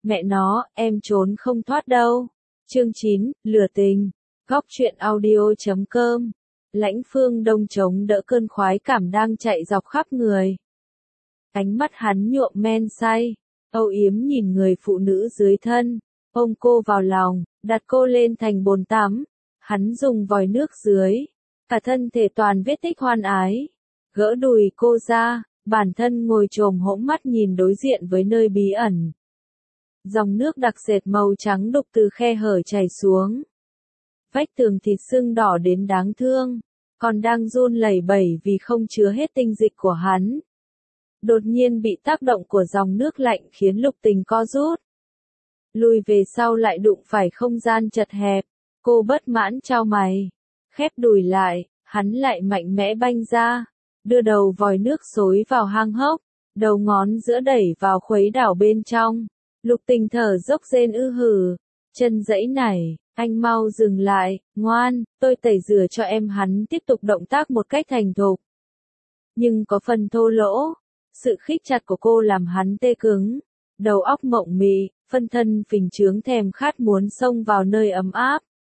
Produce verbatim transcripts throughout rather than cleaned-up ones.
Mẹ nó, em trốn không thoát đâu. Chương chín, lừa tình. Góc truyện audio chấm com. Lãnh Phương Đông chống đỡ cơn khoái cảm đang chạy dọc khắp người. Ánh mắt hắn nhuộm men say, âu yếm nhìn người phụ nữ dưới thân, ôm cô vào lòng, đặt cô lên thành bồn tắm. Hắn dùng vòi nước dưới, cả thân thể toàn vết tích hoan ái. Gỡ đùi cô ra, bản thân ngồi chồm hỗn mắt nhìn đối diện với nơi bí ẩn. Dòng nước đặc sệt màu trắng đục từ khe hở chảy xuống. Vách tường thịt sưng đỏ đến đáng thương, còn đang run lẩy bẩy vì không chứa hết tinh dịch của hắn. Đột nhiên bị tác động của dòng nước lạnh khiến Lục Tình co rút. Lùi về sau lại đụng phải không gian chật hẹp, cô bất mãn chau mày. Khép đùi lại, hắn lại mạnh mẽ banh ra, đưa đầu vòi nước xối vào hang hốc, đầu ngón giữa đẩy vào khuấy đảo bên trong. Lục Tình thở dốc rên ư hử, chân giãy nảy, anh mau dừng lại, ngoan, tôi tẩy rửa cho em. Hắn tiếp tục động tác một cách thành thục, nhưng có phần thô lỗ. Sự khít chặt của cô làm hắn tê cứng, đầu óc mộng mị, phân thân phình trướng thèm khát muốn xông vào nơi ấm áp.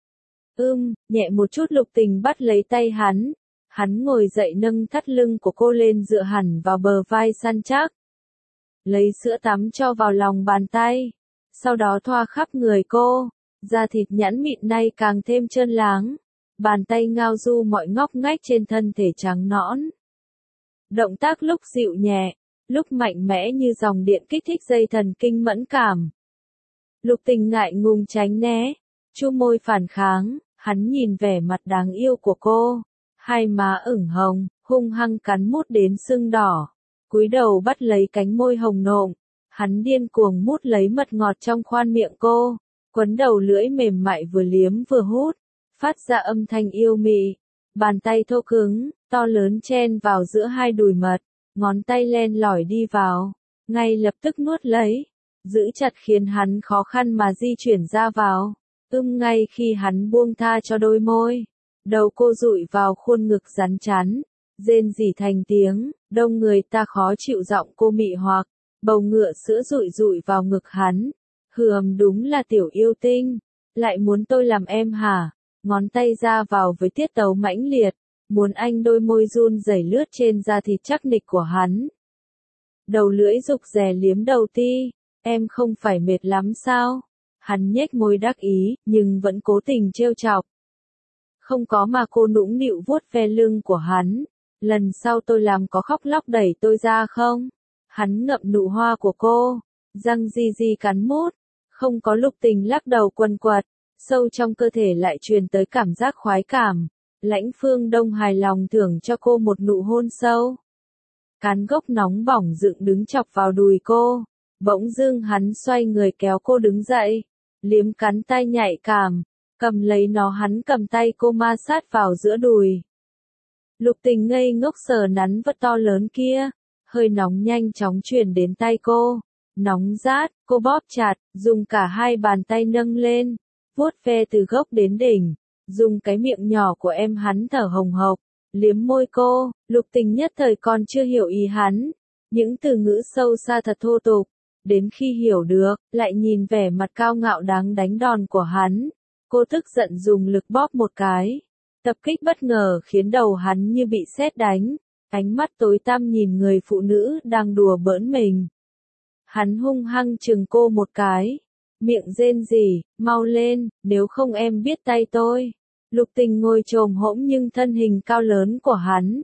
Ưm, nhẹ một chút. Lục Tình bắt lấy tay hắn, hắn ngồi dậy nâng thắt lưng của cô lên dựa hẳn vào bờ vai săn chắc. Lấy sữa tắm cho vào lòng bàn tay, sau đó thoa khắp người cô, da thịt nhẵn mịn nay càng thêm trơn láng, bàn tay ngao du mọi ngóc ngách trên thân thể trắng nõn. Động tác lúc dịu nhẹ, lúc mạnh mẽ như dòng điện kích thích dây thần kinh mẫn cảm. Lục Tình ngại ngùng tránh né, chu môi phản kháng, hắn nhìn vẻ mặt đáng yêu của cô, hai má ửng hồng, hung hăng cắn mút đến sưng đỏ. Cúi đầu bắt lấy cánh môi hồng nộm, hắn điên cuồng mút lấy mật ngọt trong khoang miệng cô, quấn đầu lưỡi mềm mại vừa liếm vừa hút, phát ra âm thanh yêu mị. Bàn tay thô cứng, to lớn chen vào giữa hai đùi mật, ngón tay len lỏi đi vào, ngay lập tức nuốt lấy, giữ chặt khiến hắn khó khăn mà di chuyển ra vào. Ưm, ngay khi hắn buông tha cho đôi môi, đầu cô dụi vào khuôn ngực rắn chắn, rên rỉ thành tiếng, đông người ta khó chịu. Giọng cô mị hoặc, bầu ngựa sữa rụi rụi vào ngực hắn. Hừm, đúng là tiểu yêu tinh, lại muốn tôi làm em hả? Ngón tay ra vào với tiết tấu mãnh liệt, muốn anh. Đôi môi run rẩy lướt trên da thịt chắc nịch của hắn. Đầu lưỡi rục rè liếm đầu ti, em không phải mệt lắm sao? Hắn nhếch môi đắc ý, nhưng vẫn cố tình trêu chọc. Không có mà. Cô nũng nịu vuốt ve lưng của hắn. Lần sau tôi làm có khóc lóc đẩy tôi ra không? Hắn ngậm nụ hoa của cô, răng di di cắn mút. Không có. Lục Tình lắc đầu quần quật, sâu trong cơ thể lại truyền tới cảm giác khoái cảm. Lãnh Phương Đông hài lòng thưởng cho cô một nụ hôn sâu. Cán gốc nóng bỏng dựng đứng chọc vào đùi cô. Bỗng dưng hắn xoay người kéo cô đứng dậy, liếm cắn tay nhạy cảm, cầm lấy nó. Hắn cầm tay cô ma sát vào giữa đùi. Lục Tình ngây ngốc sờ nắn vật to lớn kia, hơi nóng nhanh chóng truyền đến tay cô. Nóng rát, cô bóp chặt, dùng cả hai bàn tay nâng lên, vuốt ve từ gốc đến đỉnh, dùng cái miệng nhỏ của em. Hắn thở hồng hộc, liếm môi cô. Lục Tình nhất thời còn chưa hiểu ý hắn, những từ ngữ sâu xa thật thô tục. Đến khi hiểu được, lại nhìn vẻ mặt cao ngạo đáng đánh đòn của hắn, cô tức giận dùng lực bóp một cái. Tập kích bất ngờ khiến đầu hắn như bị sét đánh, ánh mắt tối tăm nhìn người phụ nữ đang đùa bỡn mình. Hắn hung hăng chừng cô một cái, miệng rên rỉ, mau lên, nếu không em biết tay tôi. Lục Tình ngồi chồm hỗn nhưng thân hình cao lớn của hắn.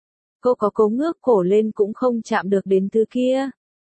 Cô có cố ngước cổ lên cũng không chạm được đến thứ kia.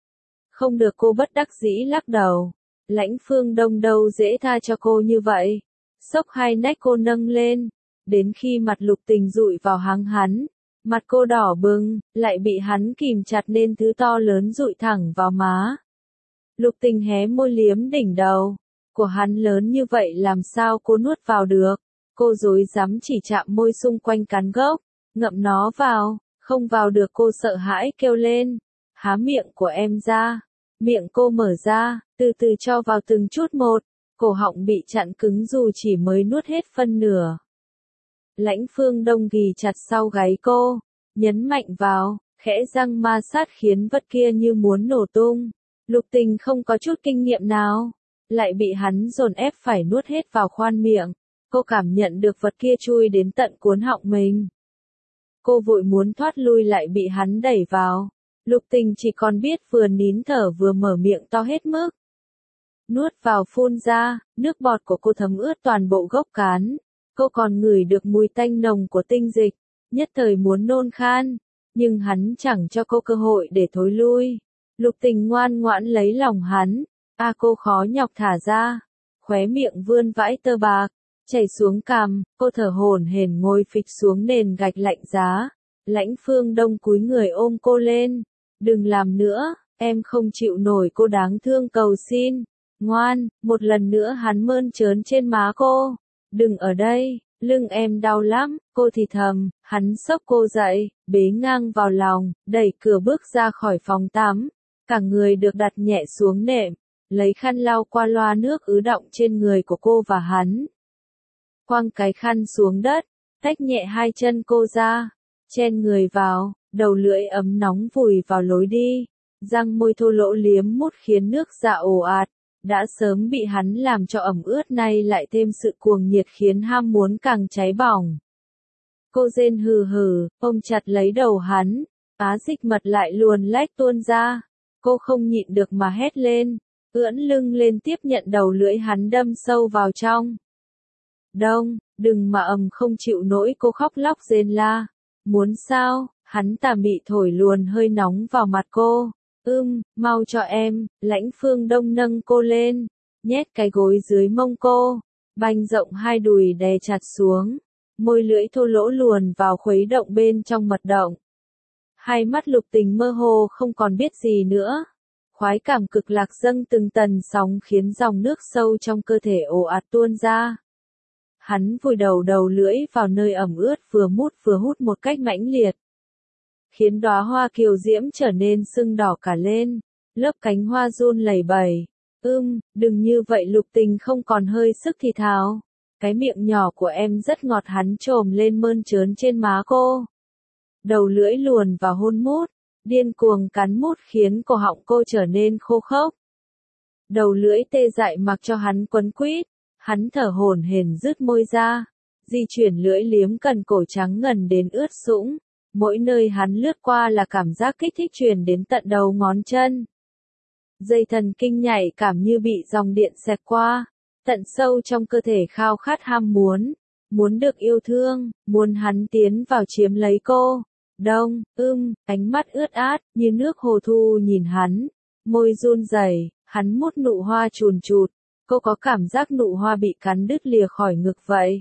Không được. Cô bất đắc dĩ lắc đầu. Lãnh Phương Đông đâu dễ tha cho cô như vậy. Xốc hai nách cô nâng lên, đến khi mặt Lục Tình dụi vào háng hắn, mặt cô đỏ bừng, lại bị hắn kìm chặt nên thứ to lớn dụi thẳng vào má. Lục Tình hé môi liếm đỉnh đầu của hắn. Lớn như vậy làm sao cô nuốt vào được? Cô rối rắm chỉ chạm môi xung quanh cán gốc, ngậm nó vào, không vào được. Cô sợ hãi kêu lên, há miệng của em ra. Miệng cô mở ra, từ từ cho vào từng chút một, cổ họng bị chặn cứng dù chỉ mới nuốt hết phân nửa. Lãnh Phương Đông ghì chặt sau gáy cô, nhấn mạnh vào, khẽ răng ma sát khiến vật kia như muốn nổ tung. Lục Tình không có chút kinh nghiệm nào, lại bị hắn dồn ép phải nuốt hết vào khoan miệng. Cô cảm nhận được vật kia chui đến tận cuốn họng mình. Cô vội muốn thoát lui lại bị hắn đẩy vào. Lục Tình chỉ còn biết vừa nín thở vừa mở miệng to hết mức. Nuốt vào phun ra, nước bọt của cô thấm ướt toàn bộ gốc cán. Cô còn ngửi được mùi tanh nồng của tinh dịch, nhất thời muốn nôn khan, nhưng hắn chẳng cho cô cơ hội để thối lui. Lục Tình ngoan ngoãn lấy lòng hắn, a cô khó nhọc thả ra, khóe miệng vươn vãi tơ bạc, chảy xuống cằm, cô thở hổn hển ngồi phịch xuống nền gạch lạnh giá. Lãnh Phương Đông cúi người ôm cô lên, đừng làm nữa, em không chịu nổi, cô đáng thương cầu xin. Ngoan, một lần nữa hắn mơn trớn trên má cô. Đừng ở đây, lưng em đau lắm, cô thì thầm, hắn xốc cô dậy, bế ngang vào lòng, đẩy cửa bước ra khỏi phòng tắm. Cả người được đặt nhẹ xuống nệm, lấy khăn lau qua loa nước ứ đọng trên người của cô và hắn. Quăng cái khăn xuống đất, tách nhẹ hai chân cô ra, chen người vào, đầu lưỡi ấm nóng vùi vào lối đi. Răng môi thô lỗ liếm mút khiến nước dạ ồ ạt. Đã sớm bị hắn làm cho ẩm ướt nay lại thêm sự cuồng nhiệt khiến ham muốn càng cháy bỏng. Cô rên hừ hừ, ôm chặt lấy đầu hắn, á dịch mật lại luồn lách tuôn ra. Cô không nhịn được mà hét lên, ưỡn lưng lên tiếp nhận đầu lưỡi hắn đâm sâu vào trong. Đông, đừng mà ầm không chịu nổi, cô khóc lóc rên la. Muốn sao? Hắn tà mị thổi luồn hơi nóng vào mặt cô. Ưm, mau cho em. Lãnh Phương Đông nâng cô lên, nhét cái gối dưới mông cô, banh rộng hai đùi đè chặt xuống, môi lưỡi thô lỗ luồn vào khuấy động bên trong mật động. Hai mắt Lục Tình mơ hồ không còn biết gì nữa. Khoái cảm cực lạc dâng từng tần sóng khiến dòng nước sâu trong cơ thể ồ ạt tuôn ra. Hắn vùi đầu đầu lưỡi vào nơi ẩm ướt vừa mút vừa hút một cách mãnh liệt, khiến đóa hoa kiều diễm trở nên sưng đỏ cả lên, lớp cánh hoa run lẩy bẩy. Ưm, đừng như vậy, Lục Tình không còn hơi sức thì thào. Cái miệng nhỏ của em rất ngọt, hắn chồm lên mơn trớn trên má cô. Đầu lưỡi luồn vào hôn mút, điên cuồng cắn mút khiến cổ họng cô trở nên khô khốc. Đầu lưỡi tê dại mặc cho hắn quấn quýt, hắn thở hổn hển rứt môi ra, di chuyển lưỡi liếm cần cổ trắng ngần đến ướt sũng. Mỗi nơi hắn lướt qua là cảm giác kích thích truyền đến tận đầu ngón chân. Dây thần kinh nhạy cảm như bị dòng điện xẹt qua, tận sâu trong cơ thể khao khát ham muốn, muốn được yêu thương, muốn hắn tiến vào chiếm lấy cô. Đông, ưm, ánh mắt ướt át, như nước hồ thu nhìn hắn, môi run rẩy, hắn mút nụ hoa chùn chụt, cô có cảm giác nụ hoa bị cắn đứt lìa khỏi ngực vậy.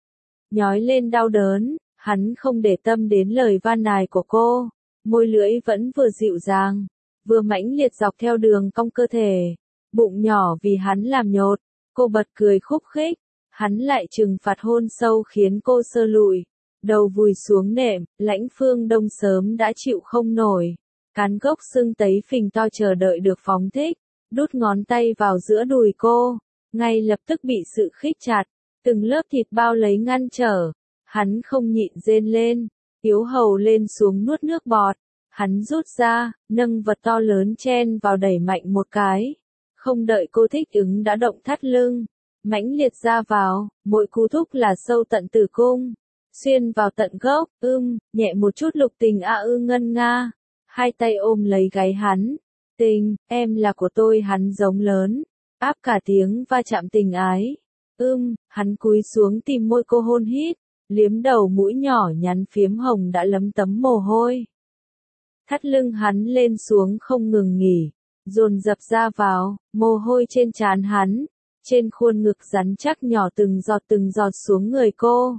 Nhói lên đau đớn, hắn không để tâm đến lời van nài của cô, môi lưỡi vẫn vừa dịu dàng, vừa mãnh liệt dọc theo đường cong cơ thể, bụng nhỏ vì hắn làm nhột, cô bật cười khúc khích, hắn lại trừng phạt hôn sâu khiến cô sơ lụi, đầu vùi xuống nệm. Lãnh Phương Đông sớm đã chịu không nổi, cán gốc xương tấy phình to chờ đợi được phóng thích, đút ngón tay vào giữa đùi cô, ngay lập tức bị sự khích chặt, từng lớp thịt bao lấy ngăn trở. Hắn không nhịn rên lên, yếu hầu lên xuống nuốt nước bọt. Hắn rút ra, nâng vật to lớn chen vào đẩy mạnh một cái. Không đợi cô thích ứng đã động thắt lưng, mãnh liệt ra vào, mỗi cú thúc là sâu tận tử cung, xuyên vào tận gốc. Ưm, nhẹ một chút, Lục Tình a ư ngân nga, hai tay ôm lấy gáy hắn. Tình, em là của tôi, hắn giống lớn, áp cả tiếng va chạm tình ái. Ưm, hắn cúi xuống tìm môi cô hôn hít, liếm đầu mũi nhỏ nhắn phiếm hồng đã lấm tấm mồ hôi. Thắt lưng hắn lên xuống không ngừng nghỉ, dồn dập ra vào, mồ hôi trên trán hắn, trên khuôn ngực rắn chắc nhỏ từng giọt từng giọt xuống người cô.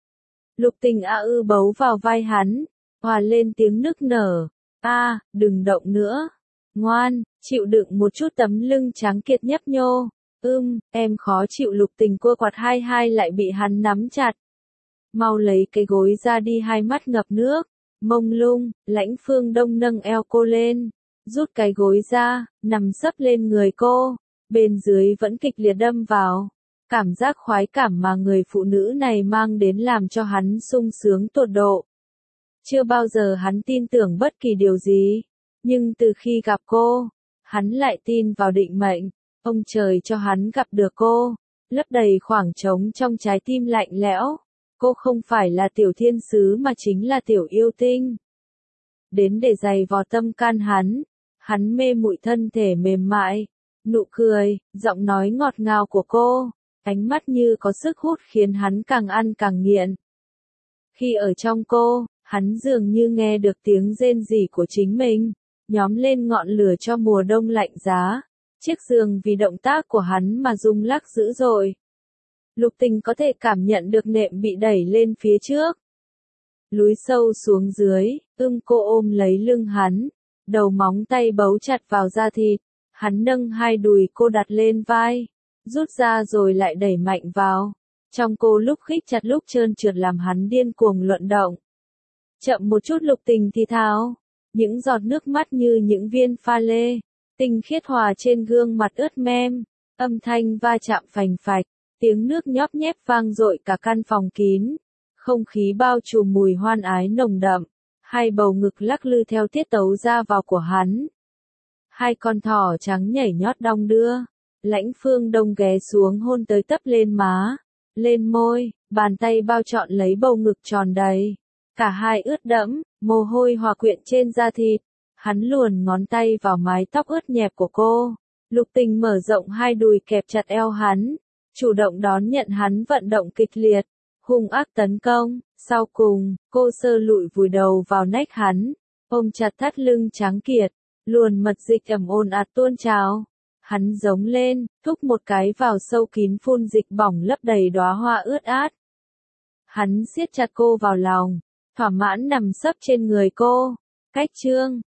Lục Tình a ư bấu vào vai hắn, hòa lên tiếng nức nở. A, đừng động nữa. Ngoan, chịu đựng một chút, tấm lưng trắng kiệt nhấp nhô. Ưm, em khó chịu. Lục Tình cua quạt hai hai lại bị hắn nắm chặt. Mau lấy cái gối ra đi, hai mắt ngập nước, mông lung. Lãnh Phương Đông nâng eo cô lên, rút cái gối ra, nằm sấp lên người cô, bên dưới vẫn kịch liệt đâm vào. Cảm giác khoái cảm mà người phụ nữ này mang đến làm cho hắn sung sướng tột độ. Chưa bao giờ hắn tin tưởng bất kỳ điều gì, nhưng từ khi gặp cô, Hắn lại tin vào định mệnh, ông trời cho hắn gặp được cô, lấp đầy khoảng trống trong trái tim lạnh lẽo. Cô không phải là tiểu thiên sứ mà chính là tiểu yêu tinh. Đến để giày vò tâm can hắn, hắn mê muội thân thể mềm mại, nụ cười, giọng nói ngọt ngào của cô, ánh mắt như có sức hút khiến hắn càng ăn càng nghiện. Khi ở trong cô, hắn dường như nghe được tiếng rên rỉ của chính mình, nhóm lên ngọn lửa cho mùa đông lạnh giá. Chiếc giường vì động tác của hắn mà rung lắc dữ dội. Lục Tình có thể cảm nhận được nệm bị đẩy lên phía trước. Lúi sâu xuống dưới, ưng cô ôm lấy lưng hắn, đầu móng tay bấu chặt vào da thịt. Hắn nâng hai đùi cô đặt lên vai, rút ra rồi lại đẩy mạnh vào. Trong cô lúc khích chặt lúc trơn trượt làm hắn điên cuồng luận động. Chậm một chút Lục Tình thì thào, những giọt nước mắt như những viên pha lê, tinh khiết hòa trên gương mặt ướt mem, âm thanh va chạm phành phạch, tiếng nước nhóp nhép vang dội cả căn phòng kín, không khí bao trùm mùi hoan ái nồng đậm, hai bầu ngực lắc lư theo tiết tấu ra vào của hắn. Hai con thỏ trắng nhảy nhót đong đưa, Lãnh Phương Đông ghé xuống hôn tới tấp lên má, lên môi, bàn tay bao trọn lấy bầu ngực tròn đầy. Cả hai ướt đẫm, mồ hôi hòa quyện trên da thịt. Hắn luồn ngón tay vào mái tóc ướt nhẹp của cô. Lục Tình mở rộng hai đùi kẹp chặt eo hắn, chủ động đón nhận hắn vận động kịch liệt, hung ác tấn công. Sau cùng, cô sơ lụi vùi đầu vào nách hắn, ôm chặt thắt lưng trắng kiệt, luồn mật dịch ẩm ồn ạt tuôn trào. Hắn giống lên, thúc một cái vào sâu kín phun dịch bỏng lấp đầy đóa hoa ướt át. Hắn siết chặt cô vào lòng, thỏa mãn nằm sấp trên người cô. Cách chương